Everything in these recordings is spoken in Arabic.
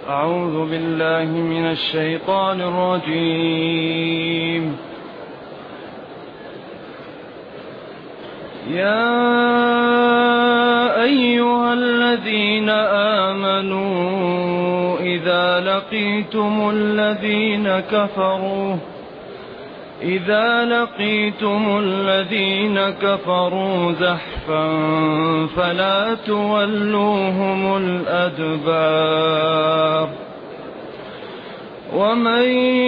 أعوذ بالله من الشيطان الرجيم. يا أيها الذين آمنوا إذا لقيتم الذين كفروا زحفا فلا تولوهم الأدبار ومن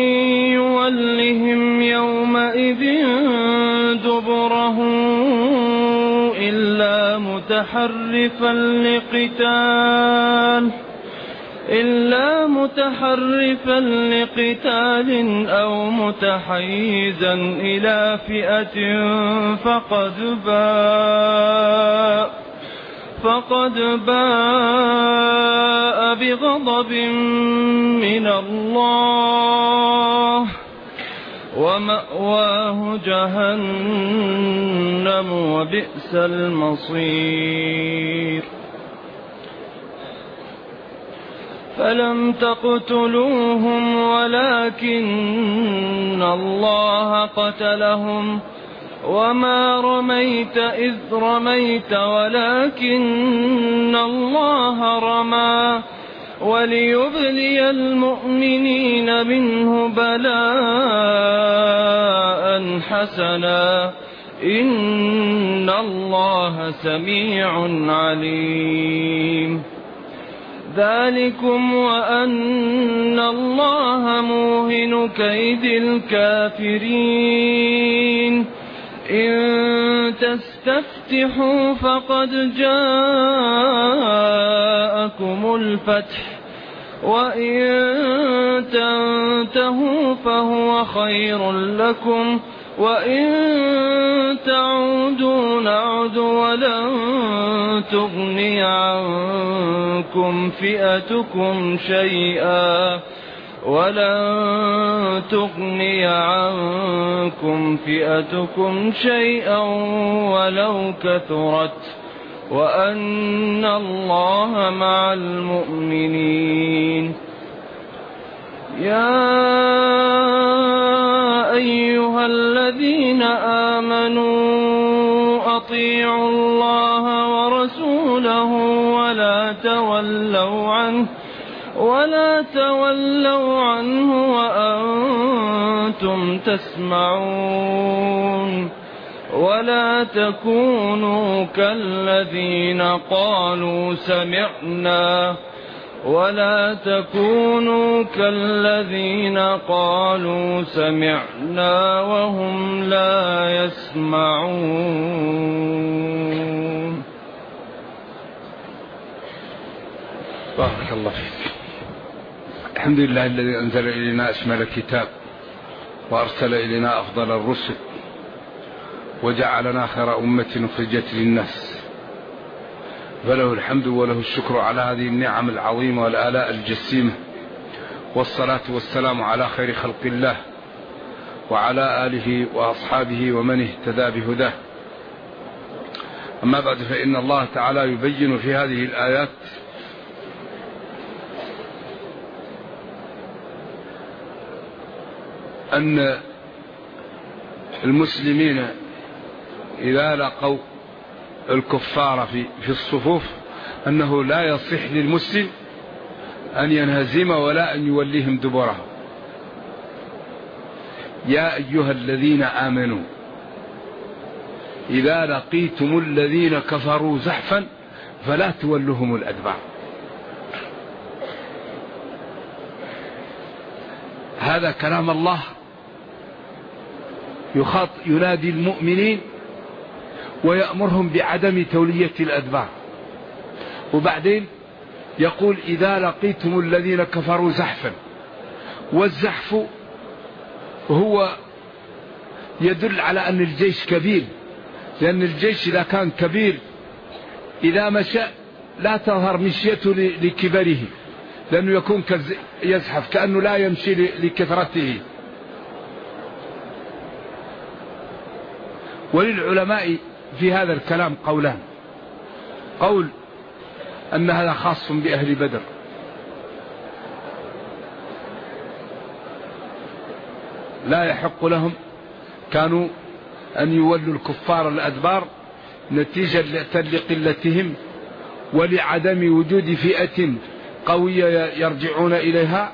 يولهم يومئذ دبره إلا متحرفا لقتال أو متحيزا إلى فئة فقد باء بغضب من الله ومأواه جهنم وبئس المصير. فلم تقتلوهم ولكن الله قتلهم وما رميت إذ رميت ولكن الله رمى وليبلي المؤمنين منه بلاء حسنا إن الله سميع عليم. ذلكم وأن الله موهن كيد الكافرين. إن تستفتحوا فقد جاءكم الفتح وإن تنتهوا فهو خير لكم وإن تعودوا نعد ولن تغني عنكم فئتكم شيئا ولو كثرت وأن الله مع المؤمنين. يا أيها الذين آمنوا أطيعوا الله ورسوله ولا تولوا عنه وأنتم تسمعون. ولا تكونوا كالذين قالوا سمعنا وهم لا يسمعون. بارك الله فيك. الحمد لله الذي أنزل إلينا أشمل الكتاب وأرسل إلينا أفضل الرسل وجعلنا خير أمة أخرجت للناس، فله الحمد وله الشكر على هذه النعم العظيمة والآلاء الجسيمة، والصلاة والسلام على خير خلق الله وعلى آله وأصحابه ومن اهتدى بهداه. أما بعد، فإن الله تعالى يبين في هذه الآيات أن المسلمين إذا لقوا الكفار في الصفوف أنه لا يصح للمسلم أن ينهزم ولا أن يوليهم دبره. يا أيها الذين آمنوا إذا لقيتم الذين كفروا زحفا فلا تولوهم الأدبار. هذا كلام الله ينادي المؤمنين ويأمرهم بعدم تولية الأدبار، وبعدين يقول إذا لقيتم الذين كفروا زحفا. والزحف هو يدل على أن الجيش كبير، لأن الجيش إذا كان كبير إذا مشى لا تظهر مشيته لكبره، لأنه يكون يزحف كأنه لا يمشي لكثرته. وللعلماء في هذا الكلام قولان: قول أن هذا خاص بأهل بدر، لا يحق لهم كانوا أن يولوا الكفار الأدبار نتيجة لقلتهم ولعدم وجود فئة قوية يرجعون إليها.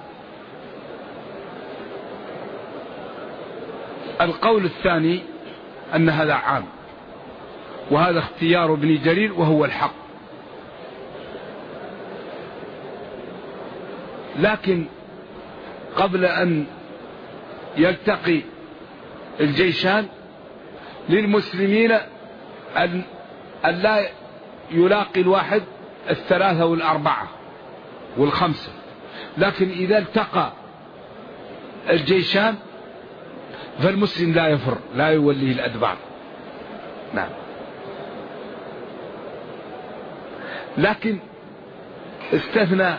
القول الثاني أن هذا عام، وهذا اختيار ابن جرير وهو الحق. لكن قبل أن يلتقي الجيشان للمسلمين أن لا يلاقي الواحد الثلاثة والأربعة والخمسة، لكن إذا التقى الجيشان فالمسلم لا يفر، لا يوليه الأدبار. نعم. لكن استثنى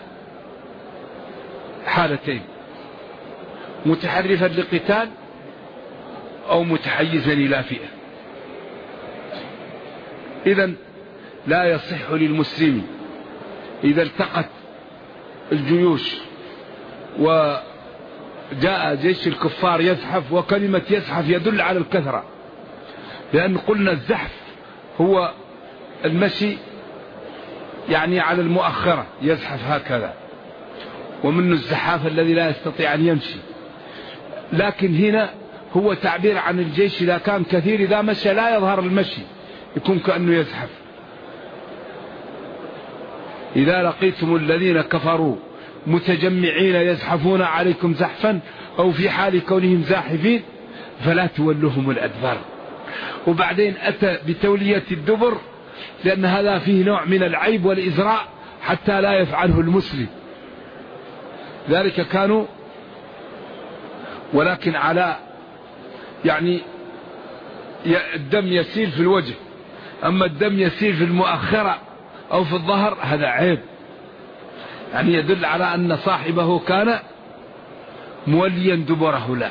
حالتين: متحرفا لقتال أو متحيزا إلى فئة. إذن لا يصح للمسلم إذا التقت الجيوش وجاء جيش الكفار يزحف، وكلمة يزحف يدل على الكثرة، لأن قلنا الزحف هو المشي يعني على المؤخرة، يزحف هكذا، ومنه الزحاف الذي لا يستطيع أن يمشي. لكن هنا هو تعبير عن الجيش إذا كان كثير، إذا مشى لا يظهر المشي، يكون كأنه يزحف. إذا لقيتم الذين كفروا متجمعين يزحفون عليكم زحفا أو في حال كونهم زاحفين فلا تولوهم الأدبار. وبعدين أتى بتولية الدبر لأن هذا فيه نوع من العيب والإزراء حتى لا يفعله المسلم. ذلك كانوا ولكن على يعني الدم يسيل في الوجه، أما الدم يسيل في المؤخرة أو في الظهر هذا عيب، يعني يدل على أن صاحبه كان موليا دبره. لا،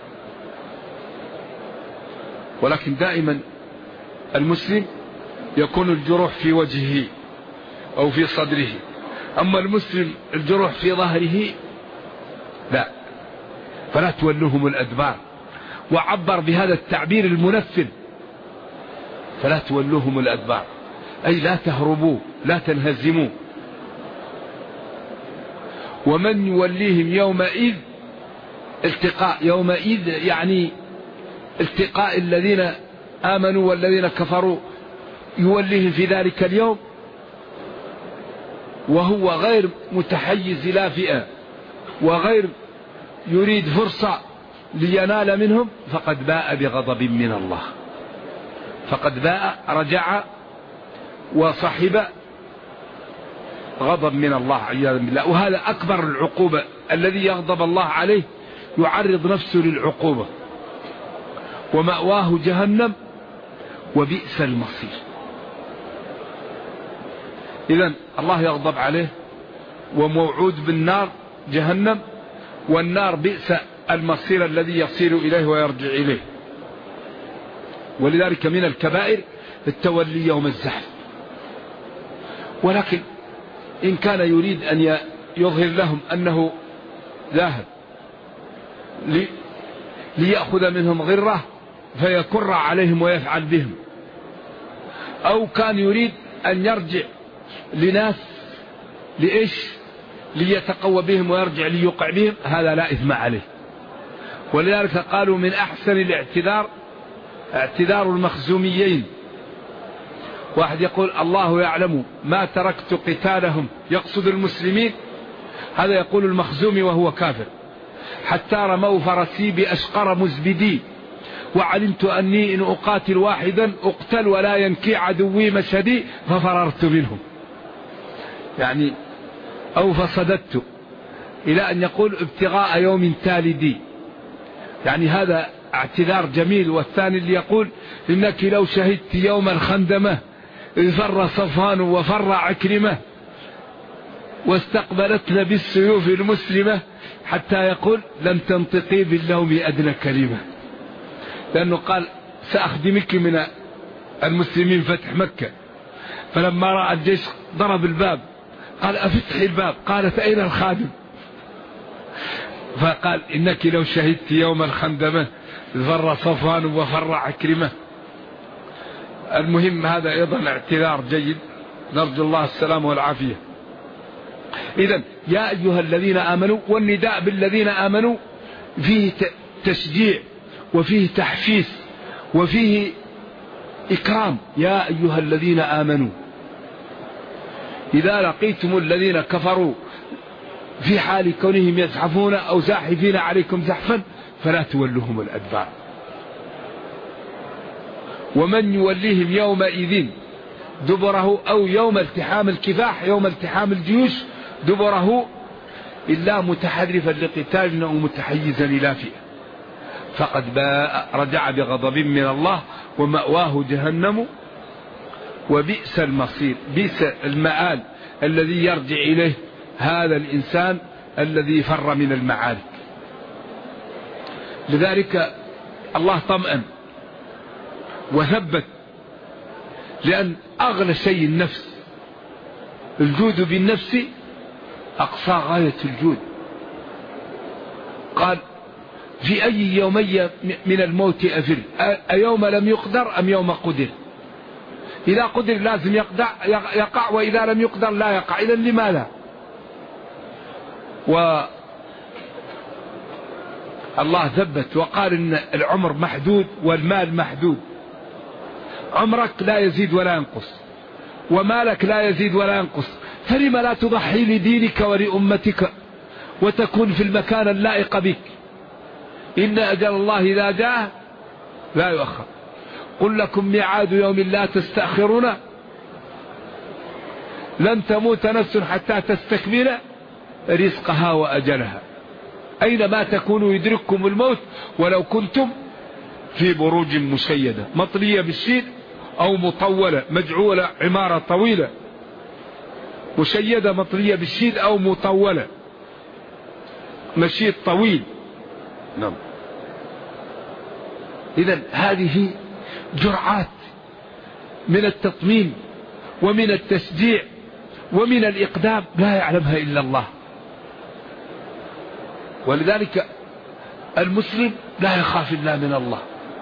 ولكن دائما المسلم يكون الجروح في وجهه أو في صدره، أما المسلم الجروح في ظهره لا، فلا تولوهم الأدبار. وعبر بهذا التعبير المنفذ: فلا تولوهم الأدبار، أي لا تهربوا، لا تنهزموا. ومن يوليهم يومئذ، التقاء يومئذ يعني التقاء الذين آمنوا والذين كفروا، يوليهم في ذلك اليوم وهو غير متحيز إلى فئة وغير يريد فرصة لينال منهم، فقد باء بغضب من الله، فقد باء رجع وصحب غضب من الله عياذا بالله. وهذا أكبر العقوبة، الذي يغضب الله عليه يعرض نفسه للعقوبة، ومأواه جهنم وبئس المصير. إذن الله يغضب عليه وموعود بالنار جهنم، والنار بئس المصير الذي يصير إليه ويرجع إليه. ولذلك من الكبائر التولي يوم الزحف. ولكن إن كان يريد أن يظهر لهم أنه ذاهب ليأخذ منهم غرة فيكر عليهم ويفعل بهم، أو كان يريد أن يرجع لناس لإيش ليتقوى بهم ويرجع ليوقع بهم، هذا لا إثم عليه. ولذلك قالوا من أحسن الاعتذار اعتذار المخزوميين. واحد يقول الله يعلم ما تركت قتالهم، يقصد المسلمين، هذا يقول المخزومي وهو كافر: حتى رموا فرسي بأشقر مزبدي، وعلمت أني إن أقاتل واحدا أقتل ولا ينكي عدوي مشهدي، ففررت منهم. يعني أو فصددت، إلى أن يقول ابتغاء يوم تالدي، يعني هذا اعتذار جميل. والثاني اللي يقول إنك لو شهدت يوم الخندمة إذ فر صفوان وفر عكرمة واستقبلتنا بالسيوف المسلمة، حتى يقول لم تنطقي باللوم أدنى كلمة، لأنه قال سأخدمك من المسلمين فتح مكة. فلما رأى الجيش ضرب الباب قال أفتح الباب، قالت أين الخادم؟ فقال إنك لو شهدت يوم الخندمة فر صفوان وفر عكرمة. المهم هذا أيضا اعتذار جيد، نرجو الله السلامة والعافية. إذن يا أيها الذين آمنوا، والنداء بالذين آمنوا فيه تشجيع وفيه تحفيز وفيه إكرام. يا أيها الذين آمنوا إذا لقيتم الذين كفروا في حال كونهم يزحفون أو زاحفين عليكم زحفا فلا تولوهم الأدبار. ومن يوليهم يومئذ دبره، أو يوم التحام الكفاح، يوم التحام الجيوش دبره، إلا متحرفا لقتال أو متحيزا إلى فئة فقد رجع بغضب من الله ومأواه جهنم وبئس المصير. بئس المآل الذي يرجع إليه هذا الإنسان الذي فر من المعارك. لذلك الله طمأن وثبت، لأن أغلى شيء النفس، الجود بالنفس أقصى غاية الجود. قال في أي يومي من الموت أفر، أيوم لم يقدر أم يوم قدر؟ إذا قدر لازم يقع، وإذا لم يقدر لا يقع. إذن لماذا؟ والله ثبت وقال إن العمر محدود والمال محدود. عمرك لا يزيد ولا ينقص، ومالك لا يزيد ولا ينقص، فلما لا تضحي لدينك ولأمتك وتكون في المكان اللائق بك؟ إن أجل الله إذا جاء لا يؤخر. قل لكم ميعاد يوم لا تستأخرون، لن تموت نفس حتى تستكمل رزقها وأجلها. أينما تكونوا يدرككم الموت ولو كنتم في بروج مشيدة مطلية بالشيد أو مطولة مجعولة عمارة طويلة، مشيدة مطلية بالشيد أو مطولة مشيد طويل. نعم. إذن هذه جرعات من التطمين ومن التشجيع ومن الإقدام لا يعلمها إلا الله. ولذلك المسلم لا يخاف إلا من الله.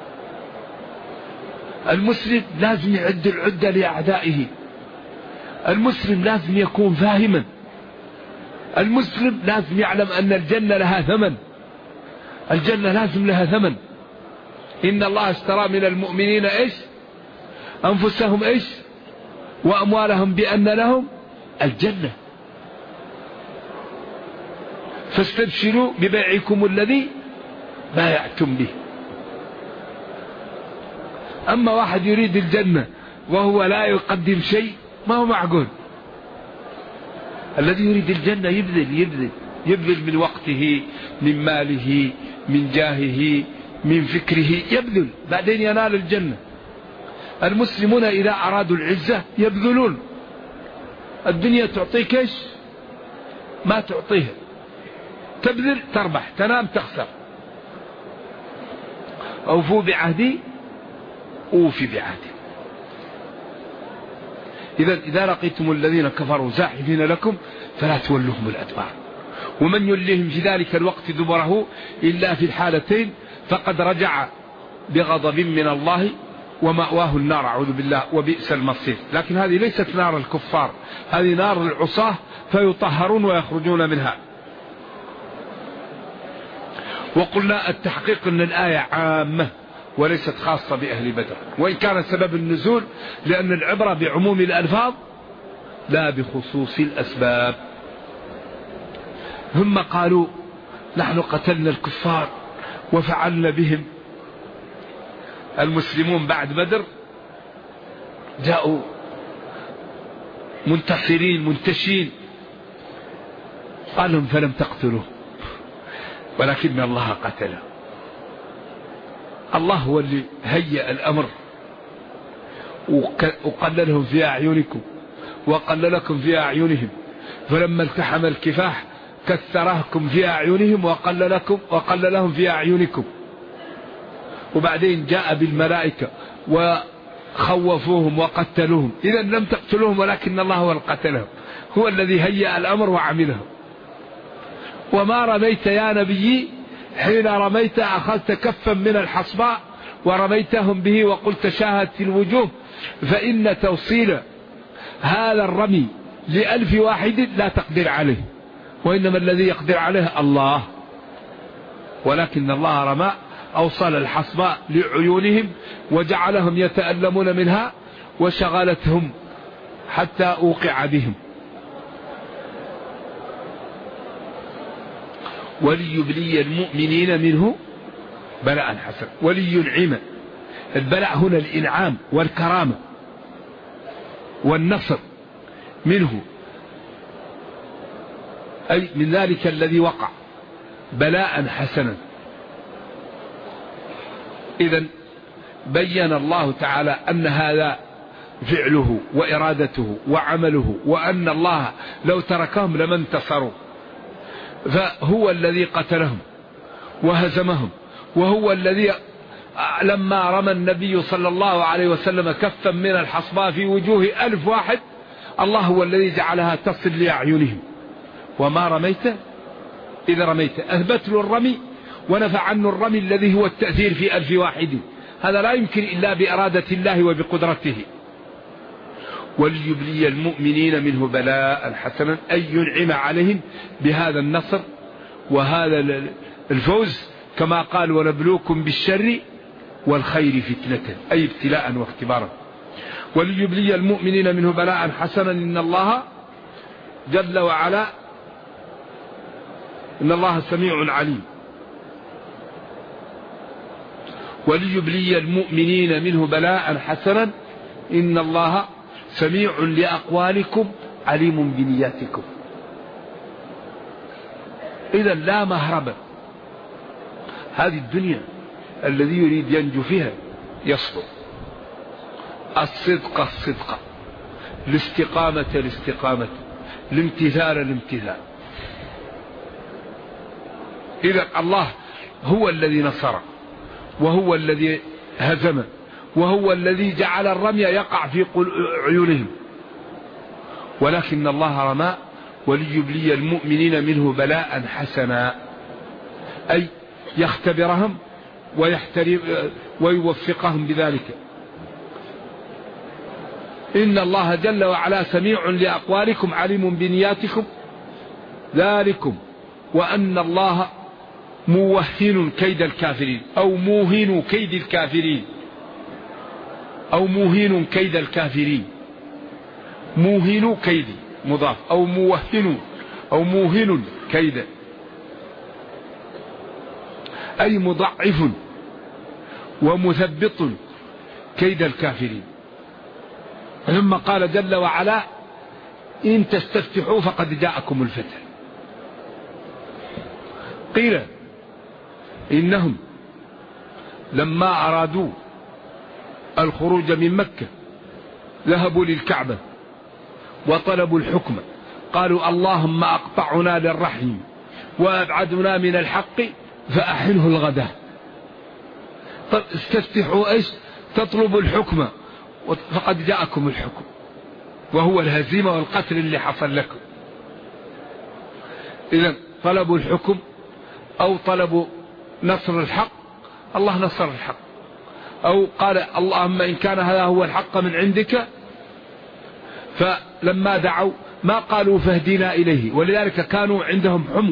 المسلم لازم يعد العدة لأعدائه. المسلم لازم يكون فاهما. المسلم لازم يعلم أن الجنة لها ثمن. الجنة لازم لها ثمن. إن الله اشترى من المؤمنين إيش؟ أنفسهم إيش؟ وأموالهم بأن لهم الجنة. فاستبشروا ببيعكم الذي بايعتم به. أما واحد يريد الجنة وهو لا يقدم شيء ما هو معقول. الذي يريد الجنة يبذل من وقته، من ماله، من جاهه، من فكره، يبذل بعدين ينال الجنة. المسلمون إذا أرادوا العزة يبذلون. الدنيا تعطيك إيش؟ ما تعطيها. تبذل تربح، تنام تخسر. أوفوا بعهدي أوفي بعهدي. إذا لقيتم الذين كفروا زاحفين لكم فلا تولوهم الأدبار. ومن يوليهم في ذلك الوقت دبره إلا في الحالتين فقد رجع بغضب من الله ومأواه النار، أعوذ بالله، وبئس المصير. لكن هذه ليست نار الكفار، هذه نار العصاة فيطهرون ويخرجون منها. وقلنا التحقيق أن الآية عامة وليست خاصة بأهل بدر، وإن كان سبب النزول لأن العبرة بعموم الألفاظ لا بخصوص الأسباب. هم قالوا نحن قتلنا الكفار وفعلنا بهم. المسلمون بعد بدر جاءوا منتصرين منتشين، قال لهم فلم تقتلوه ولكن الله قتله. الله هو اللي هيأ الأمر وقللهم في أعينكم وقللكم في أعينهم، فلما التحم الكفاح كثرهكم في أعينهم وقللهم في أعينكم. وبعدين جاء بالملائكة وخوفوهم وقتلوهم. إذن لم تقتلوهم ولكن الله هو القتلهم، هو الذي هيأ الأمر وعمله. وما رميت يا نبي حين رميت أخذت كفا من الحصباء ورميتهم به وقلت شاهدت الوجوه. فإن توصيل هذا الرمي ل1000 واحد لا تقدر عليه، وإنما الذي يقدر عليه الله. ولكن الله رمى أوصل الحصباء لعيونهم وجعلهم يتألمون منها وشغلتهم حتى أوقع بهم. وليبلي المؤمنين منه بلاء حسن. ولينعم، البلاء هنا الإنعام والكرامة والنصر منه، أي من ذلك الذي وقع بلاء حسنا. إذن بين الله تعالى أن هذا فعله وإرادته وعمله، وأن الله لو تركهم لما انتصروا، فهو الذي قتلهم وهزمهم. وهو الذي لما رمى النبي صلى الله عليه وسلم كفا من الحصباء في وجوه 1000 واحد، الله هو الذي جعلها تصل لأعينهم. وما رميت إذا رميت، أثبت له الرمي ونفع عنه الرمي الذي هو التأثير في 1000 واحد. هذا لا يمكن إلا بإرادة الله وبقدرته. وليبلي المؤمنين منه بلاء حسنا، أي ينعم عليهم بهذا النصر وهذا الفوز، كما قال ونبلوكم بالشر والخير فتنة، أي ابتلاء واختبارا. وليبلي المؤمنين منه بلاء حسنا، إن الله جل وعلا إن الله سميع عليم. وليبلي المؤمنين منه بلاء حسنا إن الله سميع لأقوالكم عليم بنياتكم. إذا لا مهرب، هذه الدنيا الذي يريد ينجو فيها يصبر، الصدق الصدق، الاستقامة الاستقامة، الامتثال الامتثال. إذا الله هو الذي نصر، وهو الذي هزم، وهو الذي جعل الرمي يقع في عيونهم. ولكن الله رمى وليبلي المؤمنين منه بلاء حسنا، أي يختبرهم ويوفقهم بذلك. إن الله جل وعلا سميع لأقوالكم عليم بنياتكم، ذلكم وأن الله موهن كيد الكافرين، أو موهن كيد الكافرين، أو موهن كيد الكافرين. موهن كيد مضاف، أو موهن أو موهن كيد، أي مضعف ومثبط كيد الكافرين. ثم قال جل وعلا إن تستفتحوا فقد جاءكم الفتح. قيل إنهم لما أرادوا الخروج من مكة ذهبوا للكعبة وطلبوا الحكم، قالوا اللهم أقطعنا للرحم وأبعدنا من الحق فأحله الغداء. طب استفتحوا ايش؟ تطلبوا الحكم فقد جاءكم الحكم، وهو الهزيمة والقتل اللي حصل لكم. إذن طلبوا الحكم أو طلبوا نصر الحق، الله نصر الحق. أو قال اللهم إن كان هذا هو الحق من عندك، فلما دعوا ما قالوا فاهدنا إليه، ولذلك كانوا عندهم حمق،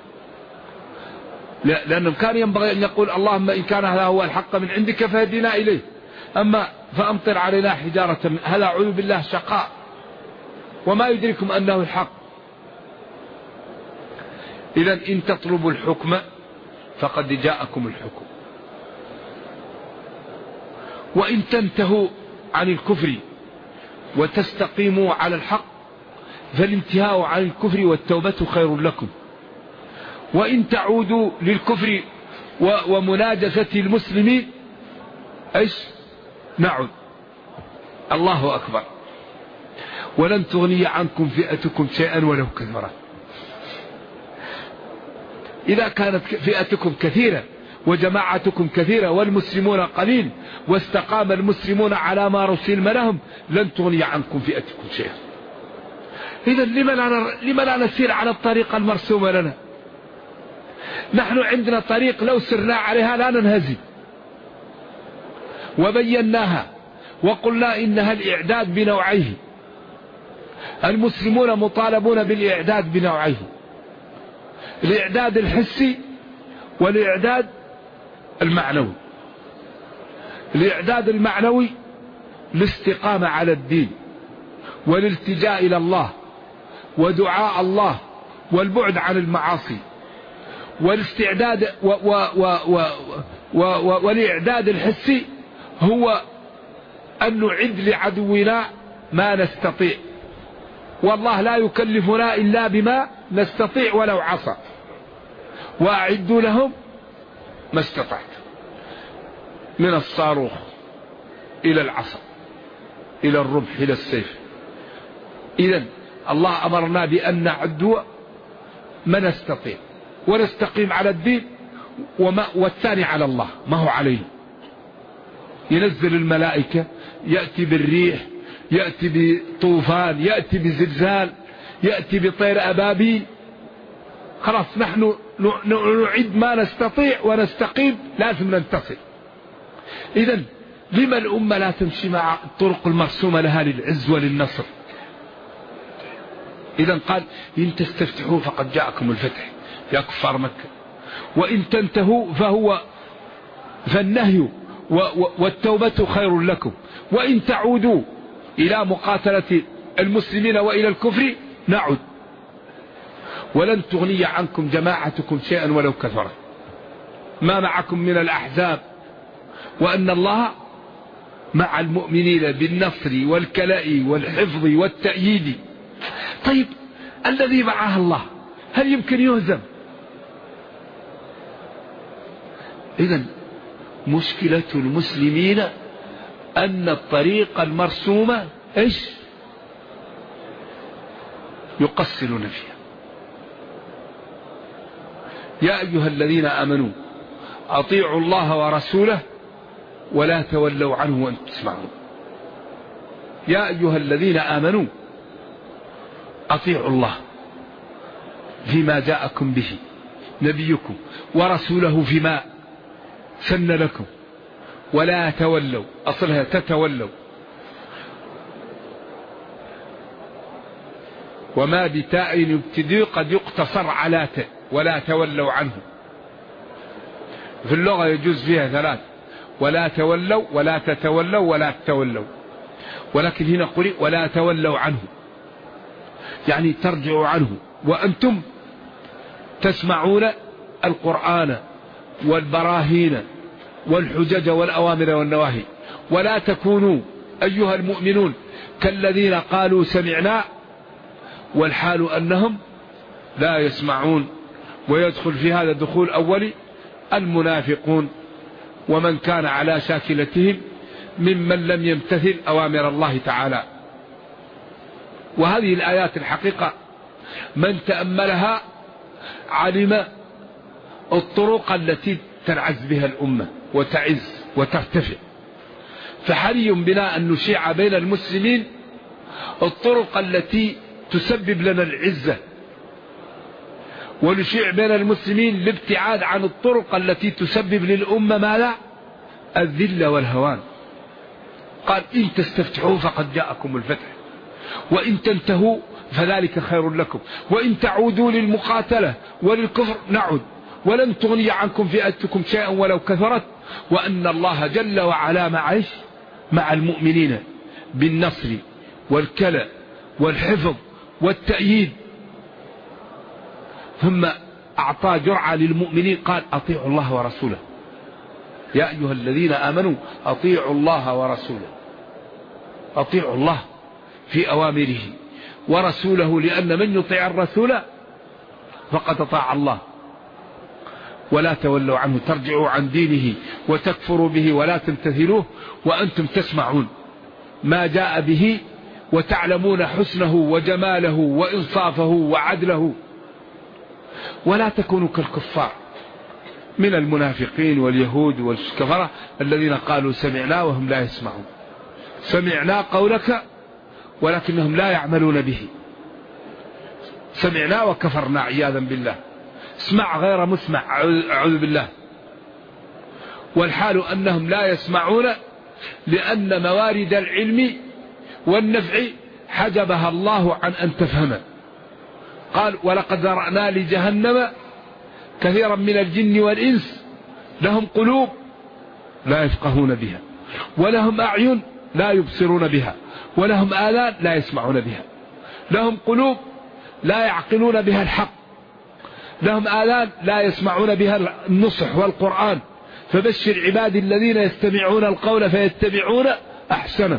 لأنهم كان ينبغي أن يقول اللهم إن كان هذا هو الحق من عندك فاهدنا إليه. أما فأمطر علينا حجارة، هذا أعوذ بالله شقاء، وما يدركم أنه الحق. إذن إن تطلبوا الحكم فقد جاءكم الحكم، وإن تنتهوا عن الكفر وتستقيموا على الحق فالانتهاء عن الكفر والتوبة خير لكم. وإن تعودوا للكفر ومناجسة المسلمين ايش؟ نعود. الله أكبر. ولن تغني عنكم فئتكم شيئا ولو كثرت. إذا كانت فئتكم كثيرة وجماعتكم كثيرة والمسلمون قليل واستقام المسلمون على ما رسلم لهم لن تغني عنكم فئتكم شيئا. إذا لما لا نسير على الطريقة المرسومة لنا؟ نحن عندنا طريق لو سرنا عليها لا ننهزم، وبيناها وقلنا إنها الإعداد بنوعيه. المسلمون مطالبون بالإعداد بنوعيه: الإعداد الحسي والإعداد المعنوي. الإعداد المعنوي الاستقامة على الدين والالتجاء إلى الله ودعاء الله والبعد عن المعاصي. والاستعداد والإعداد الحسي هو أن نعد لعدونا ما نستطيع، والله لا يكلفنا إلا بما نستطيع ولو عصى، وأعدوا لهم ما استطعت، من الصاروخ إلى العصا إلى الرمح إلى السيف. إذن الله أمرنا بأن نعد ما نستطيع ونستقيم على الدين، والثاني على الله ما هو عليه. ينزل الملائكة، يأتي بالريح، يأتي بطوفان، يأتي بزلزال، يأتي بطير أبابيل، خلاص نحن نعد ما نستطيع ونستقيم، لازم ننتصر. إذن لما الأمة لا تمشي مع الطرق المرسومة لها للعز وللنصر؟ إذن قال: إن تستفتحوا فقد جاءكم الفتح يا كفار مكة، وإن تنتهوا فالنهي والتوبة خير لكم، وإن تعودوا إلى مقاتلة المسلمين وإلى الكفر نعد، ولن تغني عنكم جماعتكم شيئا ولو كثرت ما معكم من الأحزاب، وأن الله مع المؤمنين بالنصر والكلاء والحفظ والتأييد. طيب الذي معه الله هل يمكن يهزم؟ إذن مشكلة المسلمين أن الطريق المرسومة إيش؟ يقصرون فيها. يا أيها الذين آمنوا أطيعوا الله ورسوله ولا تولوا عنه وأنتم تسمعون. يا أيها الذين آمنوا أطيعوا الله فيما جاءكم به نبيكم ورسوله فيما سن لكم، ولا تولوا، أصلها تتولوا، وما بتاء يبتدي قد يقتصر على تاء، ولا تولوا عنه. في اللغة يجوز فيها ثلاث: ولا تولوا، ولا تتولوا، ولا تتولوا. ولكن هنا قرئ ولا تولوا عنه، يعني ترجعوا عنه وأنتم تسمعون القرآن والبراهين والحجج والأوامر والنواهي. ولا تكونوا أيها المؤمنون كالذين قالوا سمعنا والحال أنهم لا يسمعون. ويدخل في هذا دخول أولي المنافقون ومن كان على شاكلتهم ممن لم يمتثل أوامر الله تعالى. وهذه الآيات الحقيقة من تأملها علم الطرق التي تنعز بها الأمة وتعز وترتفع. فحري بنا أن نشيع بين المسلمين الطرق التي تسبب لنا العزة، ونشيع بين المسلمين الابتعاد عن الطرق التي تسبب للأمة ماذا؟ الذل والهوان. قال: إن تستفتحوا فقد جاءكم الفتح، وإن تنتهوا فذلك خير لكم، وإن تعودوا للمقاتلة وللكفر نعد، ولن تغني عنكم فئتكم شيئا ولو كثرت، وأن الله جل وعلا مع المؤمنين بالنصر والكلاء والحفظ والتأييد. ثم أعطى جرعة للمؤمنين قال: أطيعوا الله ورسوله. يا أيها الذين آمنوا أطيعوا الله ورسوله. أطيعوا الله في أوامره ورسوله، لأن من يطيع الرسول فقد أطاع الله. ولا تولوا عنه، ترجعوا عن دينه وتكفروا به ولا تمتثلوه وأنتم تسمعون ما جاء به وتعلمون حسنه وجماله وإنصافه وعدله. ولا تكونوا كالكفار من المنافقين واليهود والكفرة الذين قالوا سمعنا وهم لا يسمعون. سمعنا قولك ولكنهم لا يعملون به. سمعنا وكفرنا عياذا بالله. اسمع غير مسمع، أعوذ بالله. والحال أنهم لا يسمعون لأن موارد العلم والنفع حجبها الله عن أن تفهم. قال ولقد ذرأنا لجهنم كثيرا من الجن والإنس لهم قلوب لا يفقهون بها، ولهم أعين لا يبصرون بها، ولهم آذان لا يسمعون بها. لهم قلوب لا يعقلون بها الحق، لهم آذان لا يسمعون بها النصح والقرآن. فبشر عبادي الذين يستمعون القول فيتبعون أحسنه.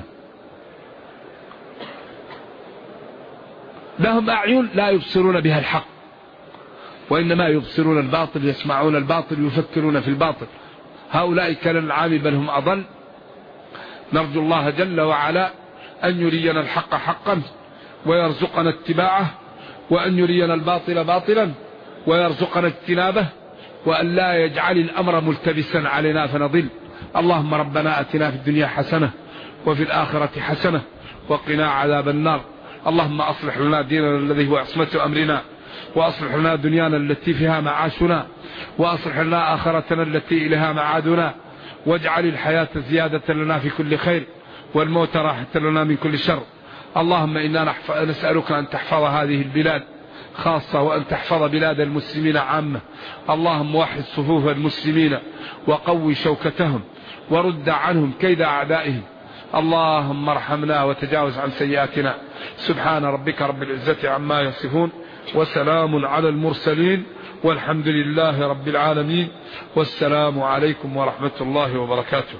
لهم أعين لا يبصرون بها الحق، وإنما يبصرون الباطل، يسمعون الباطل، يفكرون في الباطل. هؤلاء كالأنعام بل هم أضل. نرجو الله جل وعلا أن يرينا الحق حقا ويرزقنا اتباعه، وأن يرينا الباطل باطلا ويرزقنا اجتنابه، وأن لا يجعل الأمر ملتبسا علينا فنضل. اللهم ربنا أتنا في الدنيا حسنة وفي الآخرة حسنة وقنا عذاب النار. اللهم أصلح لنا ديننا الذي هو عصمة أمرنا، وأصلح لنا دنيانا التي فيها معاشنا، وأصلح لنا آخرتنا التي إليها معادنا، واجعل الحياة زيادة لنا في كل خير والموت راحة لنا من كل شر. اللهم إنا نسألك أن تحفظ هذه البلاد خاصة، وأن تحفظ بلاد المسلمين عامة. اللهم وحد صفوف المسلمين وقوي شوكتهم ورد عنهم كيد أعدائهم. اللهم ارحمنا وتجاوز عن سيئاتنا. سبحان ربك رب العزة عما يصفون، وسلام على المرسلين، والحمد لله رب العالمين، والسلام عليكم ورحمة الله وبركاته.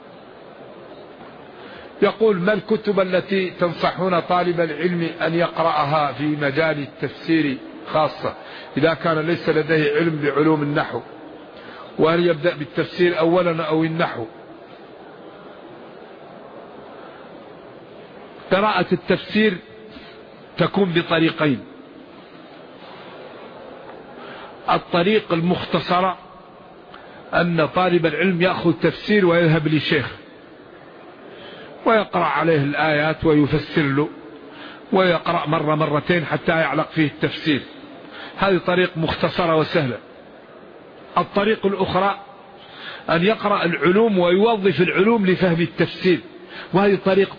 يقول: ما الكتب التي تنصحون طالب العلم أن يقرأها في مجال التفسير خاصة إذا كان ليس لديه علم بعلوم النحو؟ وهل يبدأ بالتفسير أولا أو النحو؟ قراءة التفسير تكون بطريقين. الطريق المختصرة أن طالب العلم يأخذ تفسير ويذهب لشيخ ويقرأ عليه الآيات ويفسر له، ويقرأ مرة مرتين حتى يعلق فيه التفسير. هذه طريق مختصرة وسهلة. الطريق الأخرى أن يقرأ العلوم ويوظف العلوم لفهم التفسير، وهذه طريق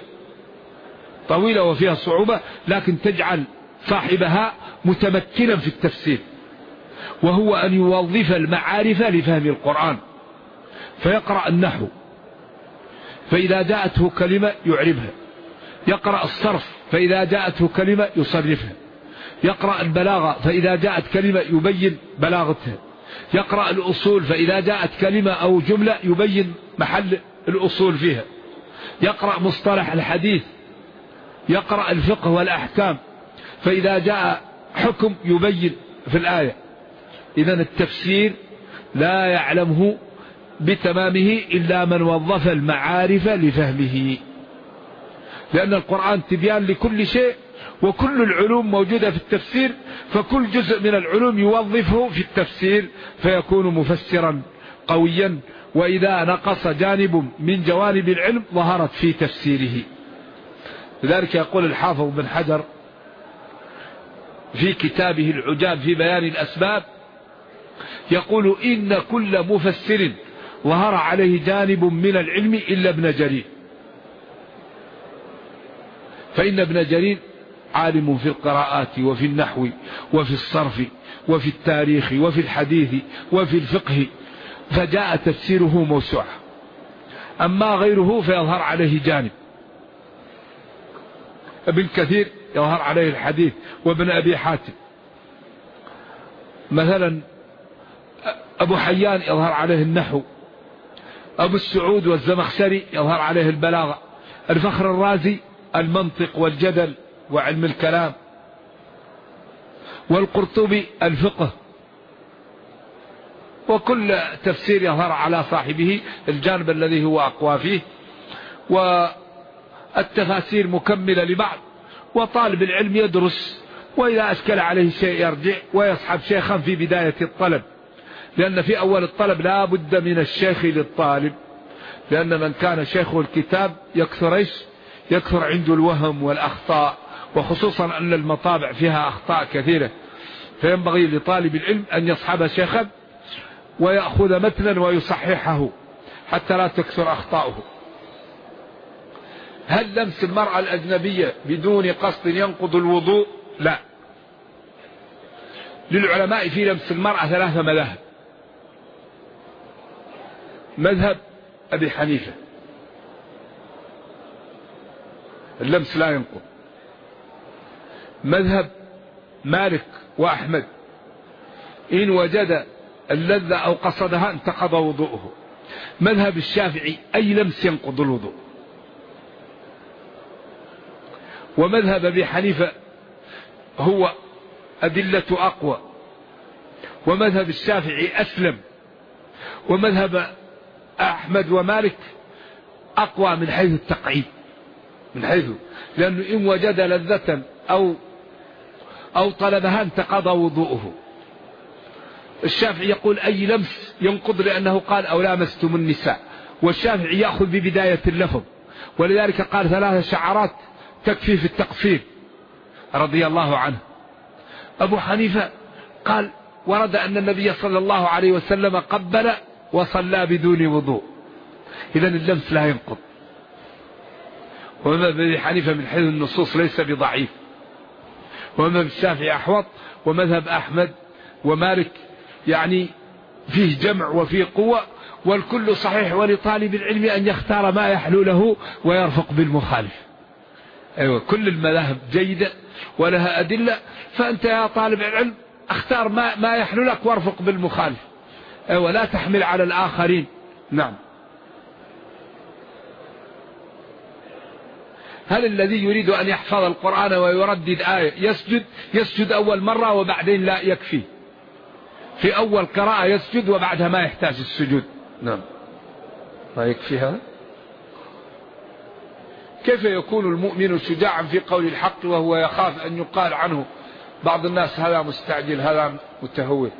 طويلة وفيها صعوبة، لكن تجعل صاحبها متمكنا في التفسير، وهو أن يوظف المعارف لفهم القرآن. فيقرأ النحو فإذا جاءته كلمة يعربها، يقرأ الصرف فإذا جاءته كلمة يصرفها، يقرأ البلاغة فإذا جاءت كلمة يبين بلاغتها، يقرأ الأصول فإذا جاءت كلمة أو جملة يبين محل الأصول فيها، يقرأ مصطلح الحديث، يقرأ الفقه والأحكام فإذا جاء حكم يبين في الآية. إذن التفسير لا يعلمه بتمامه إلا من وظف المعارف لفهمه، لأن القرآن تبيان لكل شيء، وكل العلوم موجودة في التفسير، فكل جزء من العلوم يوظفه في التفسير فيكون مفسرا قويا. وإذا نقص جانب من جوانب العلم ظهرت في تفسيره. لذلك يقول الحافظ بن حجر في كتابه العجاب في بيان الأسباب، يقول: إن كل مفسر ظهر عليه جانب من العلم إلا ابن جرير، فإن ابن جرير عالم في القراءات وفي النحو وفي الصرف وفي التاريخ وفي الحديث وفي الفقه، فجاء تفسيره موسوعة. أما غيره فيظهر عليه جانب. ابن كثير يظهر عليه الحديث، وابن أبي حاتم مثلا، أبو حيان يظهر عليه النحو، أبو السعود والزمخشري يظهر عليه البلاغة، الفخر الرازي المنطق والجدل وعلم الكلام، والقرطبي الفقه. وكل تفسير يظهر على صاحبه الجانب الذي هو أقوى فيه، والتفاسير مكملة لبعض. وطالب العلم يدرس، وإذا أشكل عليه شيء يرجع ويصحب شيخا في بداية الطلب، لأن في أول الطلب لا بد من الشيخ للطالب، لأن من كان شيخه الكتاب يكثر عنده الوهم والأخطاء، وخصوصا أن المطابع فيها أخطاء كثيرة. فينبغي لطالب العلم أن يصحب شيخا ويأخذ متنا ويصححه حتى لا تكثر أخطاؤه. هل لمس المرأة الأجنبية بدون قصد ينقض الوضوء؟ لا. للعلماء في لمس المرأة 3 مذاهب. مذهب أبي حنيفة اللمس لا ينقض. مذهب مالك وأحمد إن وجد اللذة أو قصدها انتقض وضوءه. مذهب الشافعي أي لمس ينقض الوضوء. ومذهب أبي حنيفة هو أدلة أقوى، ومذهب الشافعي أسلم، ومذهب أحمد ومالك أقوى من حيث التقعيد، من حيث لأنه إن وجد لذة أو طلبها انتقض وضوءه. الشافعي يقول أي لمس ينقض لأنه قال أو لامستم النساء، والشافعي يأخذ ببداية اللفظ، ولذلك قال 3 شعرات تكفي في التقصير رضي الله عنه. أبو حنيفة قال ورد أن النبي صلى الله عليه وسلم قبل وصلى بدون وضوء، إذن اللمس لا ينقض. ومذهب أبي حنيفة من حيث النصوص ليس بضعيف، ومذهب الشافعي أحوط، ومذهب أحمد ومالك يعني فيه جمع وفيه قوة، والكل صحيح، ولطالب العلم أن يختار ما يحلو له ويرفق بالمخالف. أيوة، كل المذاهب جيدة ولها أدلة، فأنت يا طالب العلم اختار ما يحلو لك وارفق بالمخالف. أيوة، لا تحمل على الآخرين. نعم. هل الذي يريد أن يحفظ القرآن ويردد آية يسجد أول مرة وبعدين لا يكفي؟ في أول قراءة يسجد وبعدها ما يحتاج السجود. نعم، ما يكفي هذا. كيف يكون المؤمن شجاعا في قول الحق وهو يخاف أن يقال عنه بعض الناس هذا مستعجل هذا متهور؟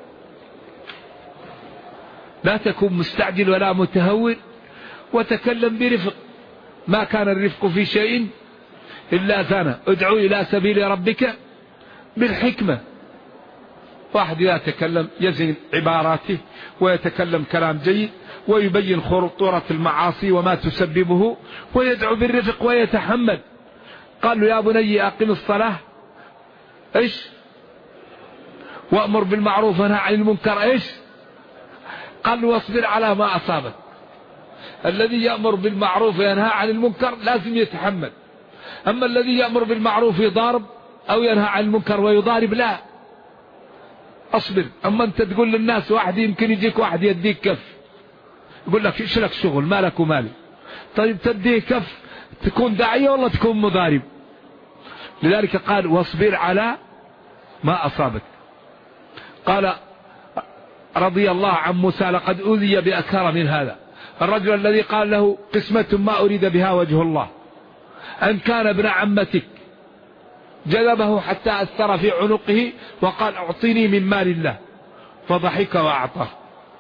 لا تكون مستعجل ولا متهور، وتكلم برفق. ما كان الرفق في شيء إلا زانه. ادعو إلى سبيل ربك بالحكمة. واحد إذا تكلم يزن عباراته ويتكلم كلام جيد ويبين خطورة المعاصي وما تسببه، ويدعو بالرفق ويتحمل. قال له يا بني أقم الصلاة إيش؟ وأمر بالمعروف ونهى عن المنكر إيش؟ قال له واصبر على ما أصابك. الذي يأمر بالمعروف وينهى عن المنكر لازم يتحمل. أما الذي يأمر بالمعروف يضارب أو ينهى عن المنكر ويضارب لا، أصبر. أما أنت تقول للناس واحد يمكن يجيك واحد يديك كف يقول لك إيش لك شغل مالك ومالي. طيب تديه كف تكون داعية ولا تكون مضارب؟ لذلك قال واصبر على ما أصابك. قال رضي الله عن موسى لقد أوذي بأكثر من هذا. الرجل الذي قال له قسمة ما أريد بها وجه الله، أن كان ابن عمتك، جذبه حتى أثر في عنقه وقال أعطيني من مال الله، فضحك وأعطاه.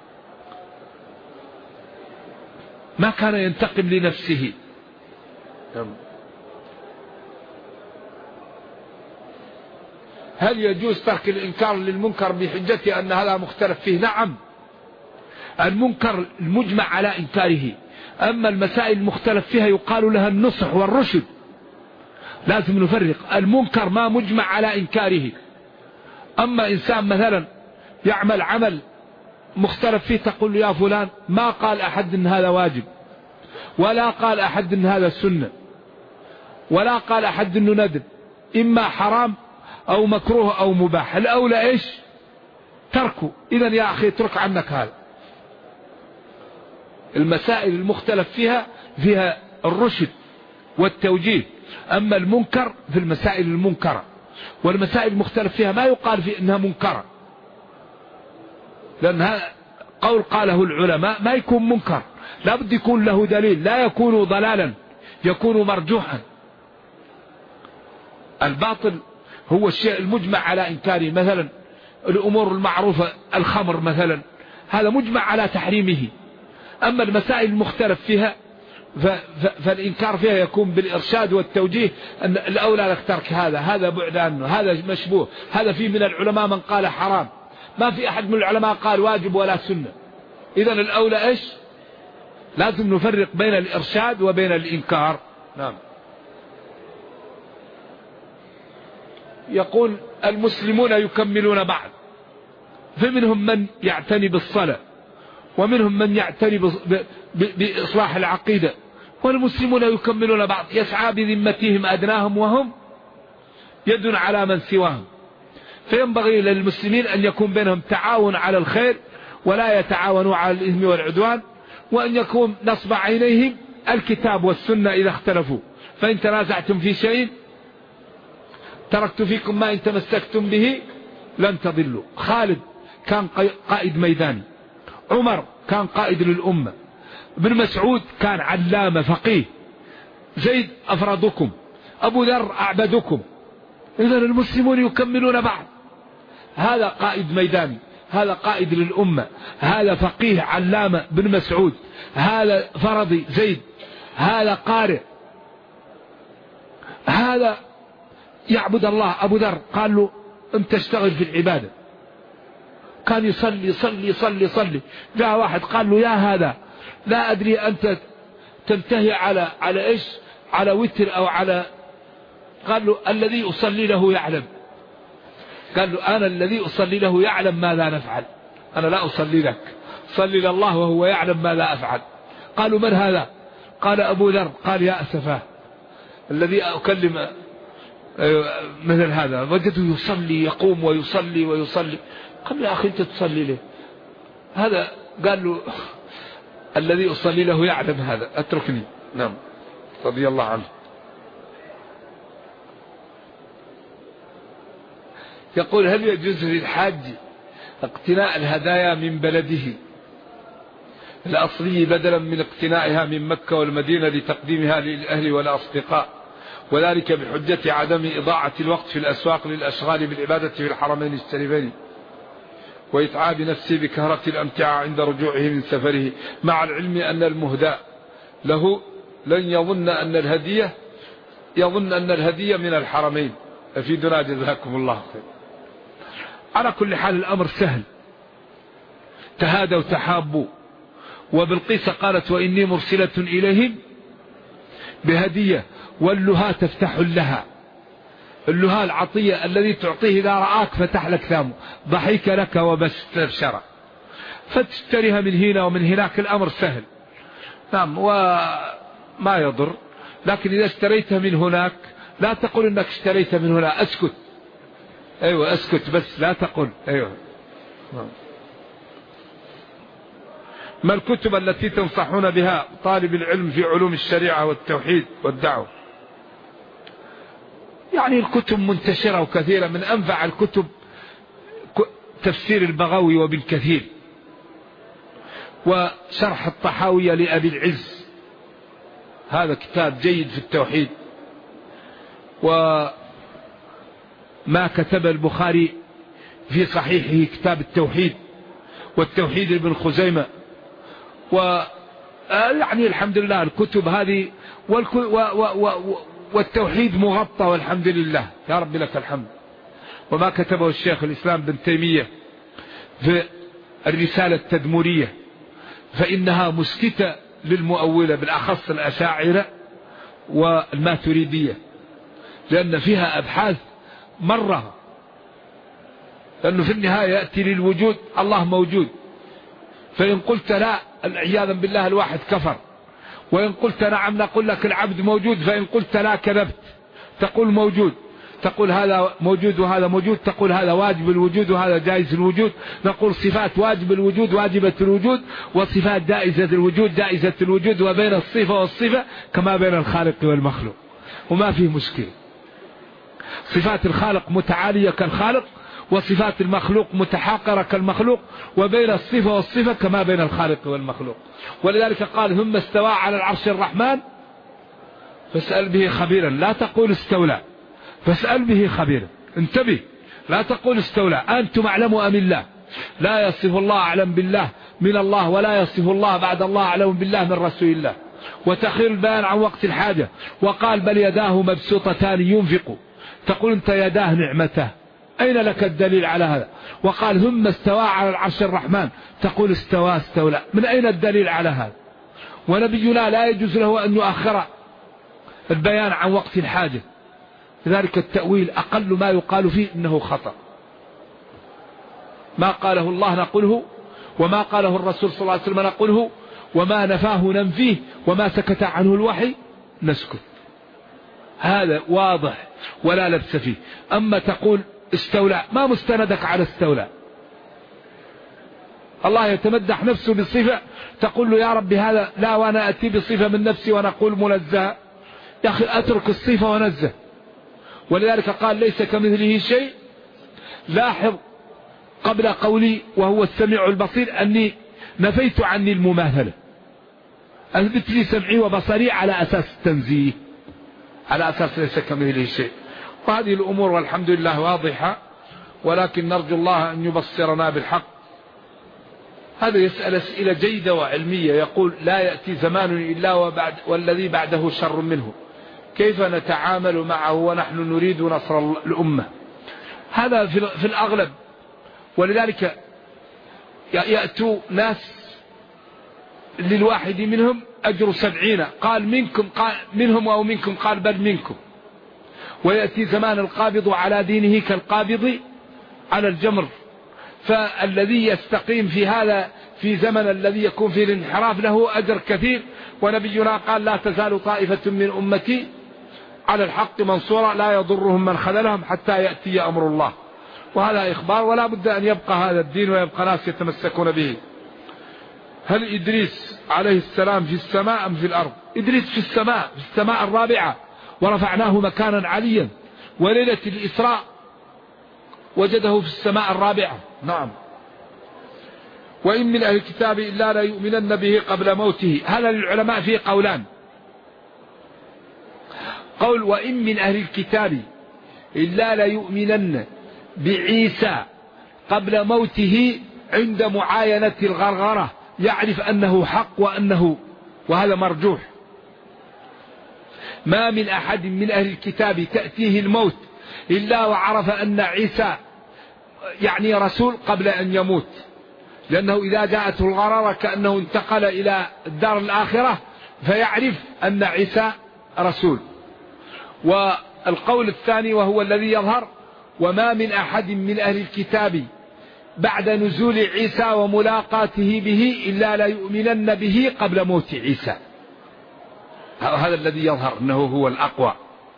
ما كان ينتقم لنفسه. هل يجوز ترك الإنكار للمنكر بحجة أن هذا مختلف فيه؟ نعم، المنكر المجمع على إنكاره، أما المسائل المختلف فيها يقال لها النصح والرشد. لازم نفرق. المنكر ما مجمع على إنكاره. أما إنسان مثلا يعمل عمل مختلف فيه تقول له يا فلان ما قال أحد إن هذا واجب، ولا قال أحد إن هذا سنة، ولا قال أحد إنه ندب، إما حرام أو مكروه أو مباح. الأولى إيش؟ تركه. إذن يا أخي اترك عنك هذا. المسائل المختلف فيها الرشد والتوجيه. أما المنكر في المسائل المنكرة، والمسائل المختلف فيها ما يقال في إنها منكرة، لأنها قول قاله العلماء ما يكون منكر، لا بد يكون له دليل، لا يكون ضلالا، يكون مرجوحا. الباطل هو الشيء المجمع على إنكاره. مثلا الأمور المعروفة الخمر مثلا هذا مجمع على تحريمه. أما المسائل المختلف فيها فالإنكار فيها يكون بالإرشاد والتوجيه، أن الأولى لك ترك هذا بعد عنه، هذا مشبوه، هذا فيه من العلماء من قال حرام، ما في أحد من العلماء قال واجب ولا سنة. إذن الأولى إيش؟ لازم نفرق بين الإرشاد وبين الإنكار. نعم. يقول المسلمون يكملون بعض، فمنهم من يعتني بالصلاة، ومنهم من يعتني بإصلاح العقيدة، والمسلمون يكملون بعض، يسعى بذمتهم أدناهم وهم يد على من سواهم. فينبغي للمسلمين أن يكون بينهم تعاون على الخير ولا يتعاونوا على الإثم والعدوان، وأن يكون نصب عينيهم الكتاب والسنة إذا اختلفوا. فإن تنازعتم في شيء تركت فيكم ما إن تمسكتم به لن تضلوا. خالد كان قائد ميداني، عمر كان قائد للأمة، ابن مسعود كان علامة فقيه، زيد أفرادكم، أبو ذر أعبدكم. إذن المسلمون يكملون بعض، هذا قائد ميداني، هذا قائد للأمة، هذا فقيه علامة بن مسعود، هذا فرضي زيد، هذا قارئ، هذا يعبد الله. أبو ذر قال له أنت تشتغل في العبادة، كان يصلي يصلي يصلي يصلي. جاء واحد قال له يا هذا لا أدري أنت تنتهي على إيش، على وتر أو على، قال له الذي أصلي له يعلم. قال له أنا الذي أصلي له يعلم ماذا نفعل، أنا لا أصلي لك، صلي لله وهو يعلم ماذا أفعل. قالوا من هذا؟ قال أبو ذر. قال يا أسفاه الذي أكلم مثل هذا، وجده يصلي يقوم ويصلي ويصلي. قال يا أخي أنت تصلي ليه؟ هذا قال له الذي أصلي له يعلم هذا، أتركني. نعم، رضي الله عنه. يقول هل يجوز للحاج اقتناء الهدايا من بلده الأصلي بدلا من اقتنائها من مكة والمدينة لتقديمها للأهل والأصدقاء، وذلك بحجة عدم إضاعة الوقت في الأسواق للأشغال بالعبادة في الحرمين الشريفين، وإتعاب نفسه بكهرة الأمتعة عند رجوعه من سفره، مع العلم أن المهدى له لن يظن أن الهدية من الحرمين. أفيدنا جزاكم الله خير. على كل حال الأمر سهل، تهادوا تحابوا. وبالقيس قالت وإني مرسلة إليهم بهدية، واللها تفتح لها. اللها العطية الذي تعطيه إذا رآك فتح لك ثامه، ضحك لك وبستبشر، فتشتريها من هنا ومن هناك، الأمر سهل. نعم، وما يضر. لكن إذا اشتريتها من هناك لا تقول إنك اشتريت من هنا، أسكت. أيوة أسكت بس، لا تقول. أيوة. ما الكتب التي تنصحون بها طالب العلم في علوم الشريعة والتوحيد والدعوة؟ يعني الكتب منتشرة وكثيرة، من أنفع الكتب تفسير البغوي وابن كثير، وشرح الطحاوية لأبي العز، هذا كتاب جيد في التوحيد. وما كتب البخاري في صحيحه كتاب التوحيد، والتوحيد ابن خزيمة، ويعني الحمد لله الكتب هذه والتوحيد مغطى والحمد لله، يا رب لك الحمد. وما كتبه الشيخ الإسلام بن تيمية في الرسالة التدمرية، فإنها مسكتة للمؤولة بالأخص الأشاعرة والماتريدية، لأن فيها أبحاث مرة، لأنه في النهاية يأتي للوجود، الله موجود، فإن قلت لا عياذا بالله الواحد كفر، وإن قلت نعم نقول لك العبد موجود، فإن قلت لا كذبت. تقول موجود، تقول هذا موجود وهذا موجود، تقول هذا واجب الوجود وهذا جائز الوجود، نقول صفات واجب الوجود واجبة الوجود، وصفات جائزة الوجود جائزة الوجود، وبين الصفة والصفة كما بين الخالق والمخلوق، وما فيه مشكلة. صفات الخالق متعالية كالخالق، وصفات المخلوق متحاقرة كالمخلوق، وبين الصفة والصفة كما بين الخالق والمخلوق. ولذلك قال ثم استوى على العرش الرحمن فاسأل به خبيرا، لا تقول استولى، فاسأل به خبيرا. انتبه، لا تقول استولى، أنتم أعلم أم الله؟ لا يصف الله أعلم بالله من الله، ولا يصف الله بعد الله أعلم بالله من رسول الله. وتأخير البيان عن وقت الحاجة. وقال بل يداه مبسوطتان ينفق، تقول أنت يداه نعمته، أين لك الدليل على هذا؟ وقال ثم استوى على العرش الرحمن، تقول استوى استولى، من أين الدليل على هذا؟ ونبينا لا يجوز له أن يؤخر البيان عن وقت الحاجة، لذلك التأويل أقل ما يقال فيه إنه خطأ. ما قاله الله نقوله، وما قاله الرسول صلى الله عليه وسلم نقوله، وما نفاه ننفيه، وما سكت عنه الوحي نسكت. هذا واضح ولا لبس فيه. أما تقول استولى، ما مستندك على استولى؟ الله يتمدح نفسه بالصفة، تقول له يا رب هذا لا، وأنا أتي بصفة من نفسي ونقول منزه. يا أخي أترك الصفة ونزه. ولذلك قال ليس كمثله شيء. لاحظ قبل قولي وهو السميع البصير أني نفيت عني المماثلة، أثبت لي سمعي وبصري على أساس التنزيه، على أساس ليس كمثله شيء. وهذه الأمور والحمد لله واضحة، ولكن نرجو الله أن يبصرنا بالحق. هذا يسأل أسئلة جيدة وعلمية، يقول لا يأتي زمان إلا والذي بعده شر منه، كيف نتعامل معه ونحن نريد نصر الأمة؟ هذا في الأغلب. ولذلك يأتوا ناس للواحد منهم أجر 70، قال منكم، قال منهم أو منكم، قال بل منكم. ويأتي زمان القابض على دينه كالقابض على الجمر، فالذي يستقيم في هذا في زمن الذي يكون فيه الانحراف له أجر كثير. ونبينا قال لا تزال طائفة من أمتي على الحق منصورة لا يضرهم من خذلهم حتى يأتي أمر الله. وهذا إخبار، ولا بد أن يبقى هذا الدين ويبقى ناس يتمسكون به. هل إدريس عليه السلام في السماء أم في الأرض؟ إدريس في السماء، في السماء الرابعة، ورفعناه مكانا عليا. وليلة الإسراء وجده في السماء الرابعة. نعم. وإن من أهل الكتاب إلا لا يؤمنن به قبل موته. هذا للعلماء فيه قولان. قول وإن من أهل الكتاب إلا لا يؤمنن بعيسى قبل موته عند معاينة الغرغرة، يعرف أنه حق وهذا مرجوح. ما من أحد من أهل الكتاب تأتيه الموت إلا وعرف أن عيسى يعني رسول قبل أن يموت، لأنه إذا جاءته الغرغرة كأنه انتقل إلى الدار الآخرة فيعرف أن عيسى رسول. والقول الثاني وهو الذي يظهر وما من أحد من أهل الكتاب بعد نزول عيسى وملاقاته به إلا لا يؤمنن به قبل موت عيسى. هذا الذي يظهر أنه هو الأقوى.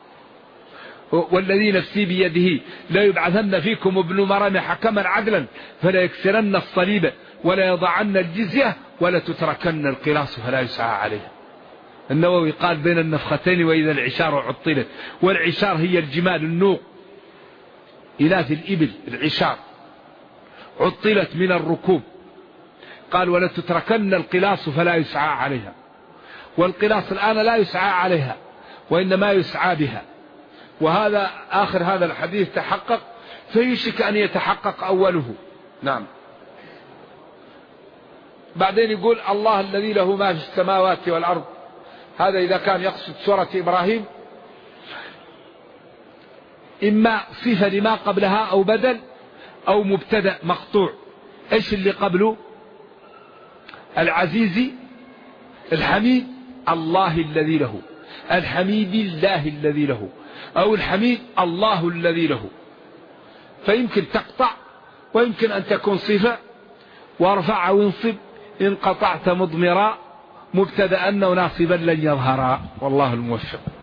والذي نفسي بيده لا يبعثن فيكم ابن مريم حكما عدلا فلا يكسرن الصليب ولا يضعن الجزية ولا تتركن القلاص فلا يسعى عليه. النووي قال بين النفختين وإذا العشار عطلت، والعشار هي الجمال النوق إناث الإبل، العشار عطلت من الركوب. قال ولا تتركن القلاص فلا يسعى عليها، والقلاص الآن لا يسعى عليها وإنما يسعى بها. وهذا آخر هذا الحديث تحقق، فيشك أن يتحقق أوله. نعم. بعدين يقول الله الذي له ما في السماوات والأرض. هذا إذا كان يقصد سورة إبراهيم إما صفة لما قبلها أو بدل أو مبتدأ مقطوع. إيش اللي قبله؟ العزيز الحميد الله الذي له، الحميد الله الذي له، أو الحميد الله الذي له. فيمكن تقطع ويمكن أن تكون صفة، وارفع وانصب إن قطعت مضمرا مبتدأ وناصبا لن يظهرا. والله الموفق.